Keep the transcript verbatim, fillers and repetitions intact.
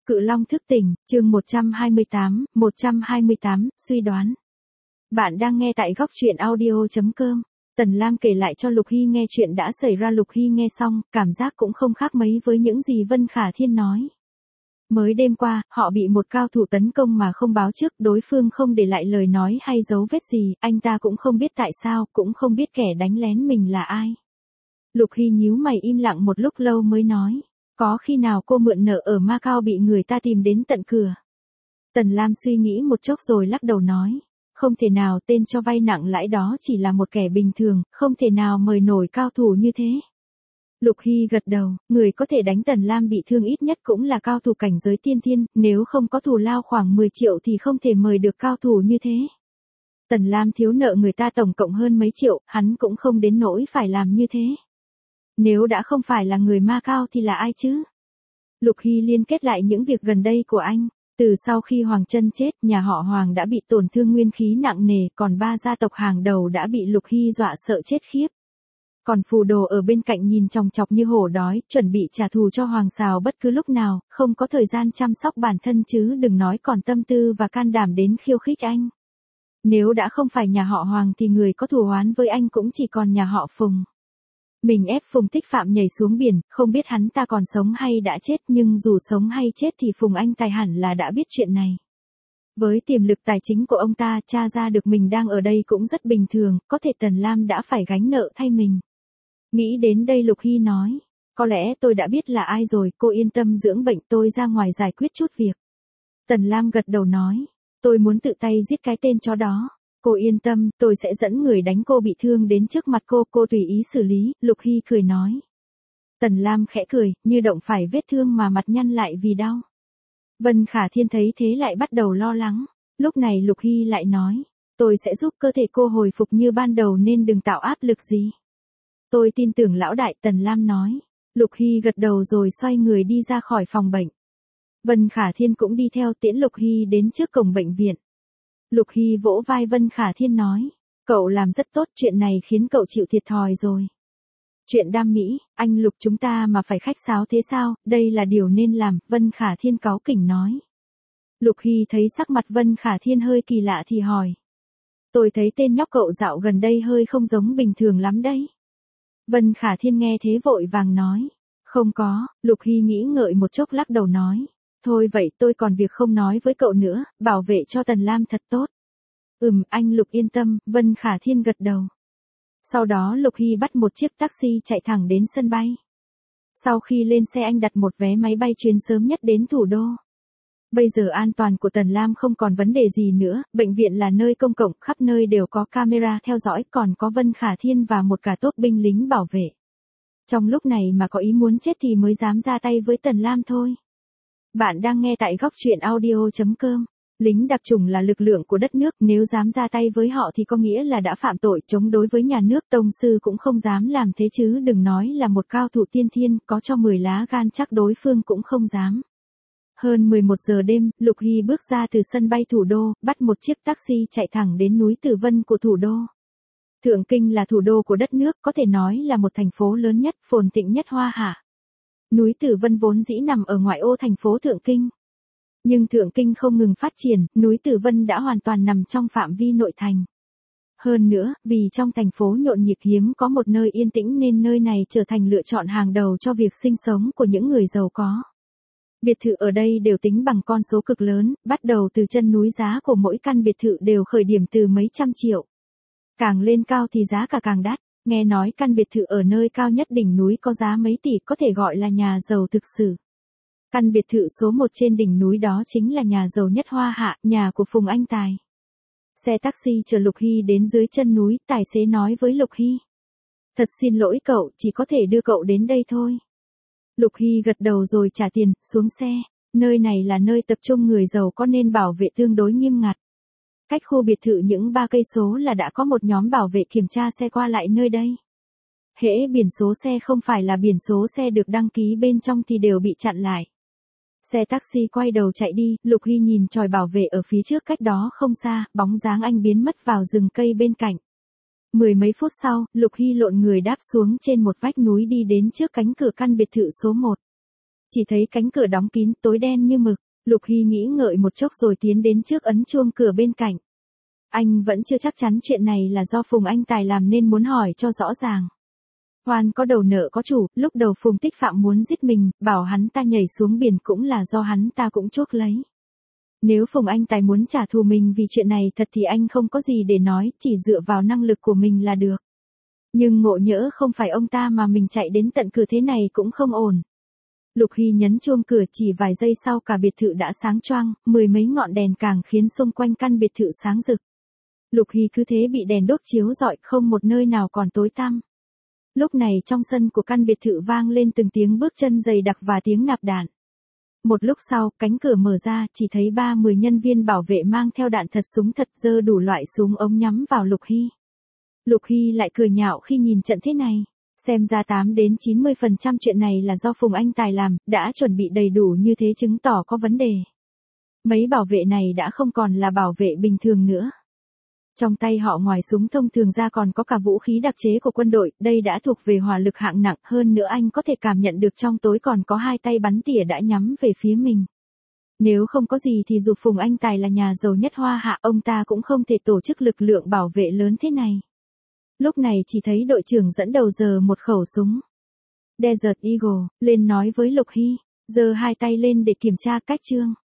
Cự Long thức tỉnh, chương một trăm hai mươi tám, một trăm hai mươi tám, suy đoán. Bạn đang nghe tại góc truyện audio chấm com. Tần Lam kể lại cho Lục Hy nghe chuyện đã xảy ra. Lục Hy nghe xong, cảm giác cũng không khác mấy với những gì Vân Khả Thiên nói. Mới đêm qua, họ bị một cao thủ tấn công mà không báo trước, đối phương không để lại lời nói hay dấu vết gì, anh ta cũng không biết tại sao, cũng không biết kẻ đánh lén mình là ai. Lục Hy nhíu mày im lặng một lúc lâu mới nói. Có khi nào cô mượn nợ ở Macau bị người ta tìm đến tận cửa? Tần Lam suy nghĩ một chốc rồi lắc đầu nói. Không thể nào, tên cho vay nặng lãi đó chỉ là một kẻ bình thường, không thể nào mời nổi cao thủ như thế. Lục Hy gật đầu, người có thể đánh Tần Lam bị thương ít nhất cũng là cao thủ cảnh giới tiên thiên, nếu không có thù lao khoảng mười triệu thì không thể mời được cao thủ như thế. Tần Lam thiếu nợ người ta tổng cộng hơn mấy triệu, hắn cũng không đến nỗi phải làm như thế. Nếu đã không phải là người Macau thì là ai chứ? Lục Hy liên kết lại những việc gần đây của anh. Từ sau khi Hoàng Chân chết, nhà họ Hoàng đã bị tổn thương nguyên khí nặng nề, còn ba gia tộc hàng đầu đã bị Lục Hy dọa sợ chết khiếp. Còn phù đồ ở bên cạnh nhìn chòng chọc như hổ đói, chuẩn bị trả thù cho Hoàng Sào bất cứ lúc nào, không có thời gian chăm sóc bản thân chứ đừng nói còn tâm tư và can đảm đến khiêu khích anh. Nếu đã không phải nhà họ Hoàng thì người có thù oán với anh cũng chỉ còn nhà họ Phùng. Mình ép Phùng Tích Phạm nhảy xuống biển, không biết hắn ta còn sống hay đã chết, nhưng dù sống hay chết thì Phùng Anh Tài hẳn là đã biết chuyện này. Với tiềm lực tài chính của ông ta, tra ra được mình đang ở đây cũng rất bình thường, có thể Tần Lam đã phải gánh nợ thay mình. Nghĩ đến đây Lục Hy nói, có lẽ tôi đã biết là ai rồi, cô yên tâm dưỡng bệnh, tôi ra ngoài giải quyết chút việc. Tần Lam gật đầu nói, tôi muốn tự tay giết cái tên chó đó. Cô yên tâm, tôi sẽ dẫn người đánh cô bị thương đến trước mặt cô, cô tùy ý xử lý, Lục Hy cười nói. Tần Lam khẽ cười, như động phải vết thương mà mặt nhăn lại vì đau. Vân Khả Thiên thấy thế lại bắt đầu lo lắng, lúc này Lục Hy lại nói, tôi sẽ giúp cơ thể cô hồi phục như ban đầu nên đừng tạo áp lực gì. Tôi tin tưởng lão đại, Tần Lam nói. Lục Hy gật đầu rồi xoay người đi ra khỏi phòng bệnh. Vân Khả Thiên cũng đi theo tiễn Lục Hy đến trước cổng bệnh viện. Lục Hy vỗ vai Vân Khả Thiên nói, cậu làm rất tốt, chuyện này khiến cậu chịu thiệt thòi rồi. Chuyện đam mỹ, anh Lục chúng ta mà phải khách sáo thế sao, đây là điều nên làm, Vân Khả Thiên cáu kỉnh nói. Lục Hy thấy sắc mặt Vân Khả Thiên hơi kỳ lạ thì hỏi. Tôi thấy tên nhóc cậu dạo gần đây hơi không giống bình thường lắm đấy. Vân Khả Thiên nghe thế vội vàng nói. Không có, Lục Hy nghĩ ngợi một chốc lắc đầu nói. Thôi vậy tôi còn việc không nói với cậu nữa, bảo vệ cho Tần Lam thật tốt. Ừm, anh Lục yên tâm, Vân Khả Thiên gật đầu. Sau đó Lục Hy bắt một chiếc taxi chạy thẳng đến sân bay. Sau khi lên xe anh đặt một vé máy bay chuyến sớm nhất đến thủ đô. Bây giờ an toàn của Tần Lam không còn vấn đề gì nữa, bệnh viện là nơi công cộng, khắp nơi đều có camera theo dõi, còn có Vân Khả Thiên và một cả tốp binh lính bảo vệ. Trong lúc này mà có ý muốn chết thì mới dám ra tay với Tần Lam thôi. Bạn đang nghe tại góc truyện audio chấm com. Lính đặc chủng là lực lượng của đất nước, nếu dám ra tay với họ thì có nghĩa là đã phạm tội chống đối với nhà nước, tông sư cũng không dám làm thế chứ đừng nói là một cao thủ tiên thiên, có cho mười lá gan chắc đối phương cũng không dám. Hơn mười một giờ đêm, Lục Hy bước ra từ sân bay thủ đô, bắt một chiếc taxi chạy thẳng đến núi Tử Vân của thủ đô. Thượng Kinh là thủ đô của đất nước, có thể nói là một thành phố lớn nhất, phồn thịnh nhất Hoa Hạ. Núi Tử Vân vốn dĩ nằm ở ngoại ô thành phố Thượng Kinh. Nhưng Thượng Kinh không ngừng phát triển, núi Tử Vân đã hoàn toàn nằm trong phạm vi nội thành. Hơn nữa, vì trong thành phố nhộn nhịp hiếm có một nơi yên tĩnh nên nơi này trở thành lựa chọn hàng đầu cho việc sinh sống của những người giàu có. Biệt thự ở đây đều tính bằng con số cực lớn, bắt đầu từ chân núi, giá của mỗi căn biệt thự đều khởi điểm từ mấy trăm triệu. Càng lên cao thì giá cả càng đắt, nghe nói căn biệt thự ở nơi cao nhất đỉnh núi có giá mấy tỷ, có thể gọi là nhà giàu thực sự. Căn biệt thự số một trên đỉnh núi đó chính là nhà giàu nhất Hoa Hạ, nhà của Phùng Anh Tài. Xe taxi chở Lục Hy đến dưới chân núi, tài xế nói với Lục Hy. Thật xin lỗi cậu, chỉ có thể đưa cậu đến đây thôi. Lục Hy gật đầu rồi trả tiền, xuống xe. Nơi này là nơi tập trung người giàu có nên bảo vệ tương đối nghiêm ngặt. Cách khu biệt thự những ba cây số là đã có một nhóm bảo vệ kiểm tra xe qua lại nơi đây. Hễ biển số xe không phải là biển số xe được đăng ký bên trong thì đều bị chặn lại. Xe taxi quay đầu chạy đi, Lục Hy nhìn chòi bảo vệ ở phía trước cách đó không xa, bóng dáng anh biến mất vào rừng cây bên cạnh. Mười mấy phút sau, Lục Hy lộn người đáp xuống trên một vách núi đi đến trước cánh cửa căn biệt thự số một. Chỉ thấy cánh cửa đóng kín, tối đen như mực. Lục Hy nghĩ ngợi một chốc rồi tiến đến trước ấn chuông cửa bên cạnh. Anh vẫn chưa chắc chắn chuyện này là do Phùng Anh Tài làm nên muốn hỏi cho rõ ràng. Hoan có đầu nợ có chủ, lúc đầu Phùng Tích Phạm muốn giết mình, bảo hắn ta nhảy xuống biển cũng là do hắn ta cũng chuốc lấy. Nếu Phùng Anh Tài muốn trả thù mình vì chuyện này thật thì anh không có gì để nói, chỉ dựa vào năng lực của mình là được. Nhưng ngộ nhỡ không phải ông ta mà mình chạy đến tận cửa thế này cũng không ổn. Lục Hy nhấn chuông cửa, chỉ vài giây sau cả biệt thự đã sáng choang, mười mấy ngọn đèn càng khiến xung quanh căn biệt thự sáng rực. Lục Hy cứ thế bị đèn đốt chiếu rọi, không một nơi nào còn tối tăm. Lúc này trong sân của căn biệt thự vang lên từng tiếng bước chân dày đặc và tiếng nạp đạn. Một lúc sau, cánh cửa mở ra, chỉ thấy ba mươi nhân viên bảo vệ mang theo đạn thật, súng thật, giơ đủ loại súng ống nhắm vào Lục Hy. Lục Hy lại cười nhạo khi nhìn trận thế này. Xem ra tám đến chín mươi phần trăm chuyện này là do Phùng Anh Tài làm, đã chuẩn bị đầy đủ như thế chứng tỏ có vấn đề. Mấy bảo vệ này đã không còn là bảo vệ bình thường nữa. Trong tay họ ngoài súng thông thường ra còn có cả vũ khí đặc chế của quân đội, đây đã thuộc về hỏa lực hạng nặng, hơn nữa anh có thể cảm nhận được trong tối còn có hai tay bắn tỉa đã nhắm về phía mình. Nếu không có gì thì dù Phùng Anh Tài là nhà giàu nhất Hoa Hạ, ông ta cũng không thể tổ chức lực lượng bảo vệ lớn thế này. Lúc này chỉ thấy đội trưởng dẫn đầu giơ một khẩu súng Desert Eagle lên nói với Lục Hy, giơ hai tay lên để kiểm tra cách chương.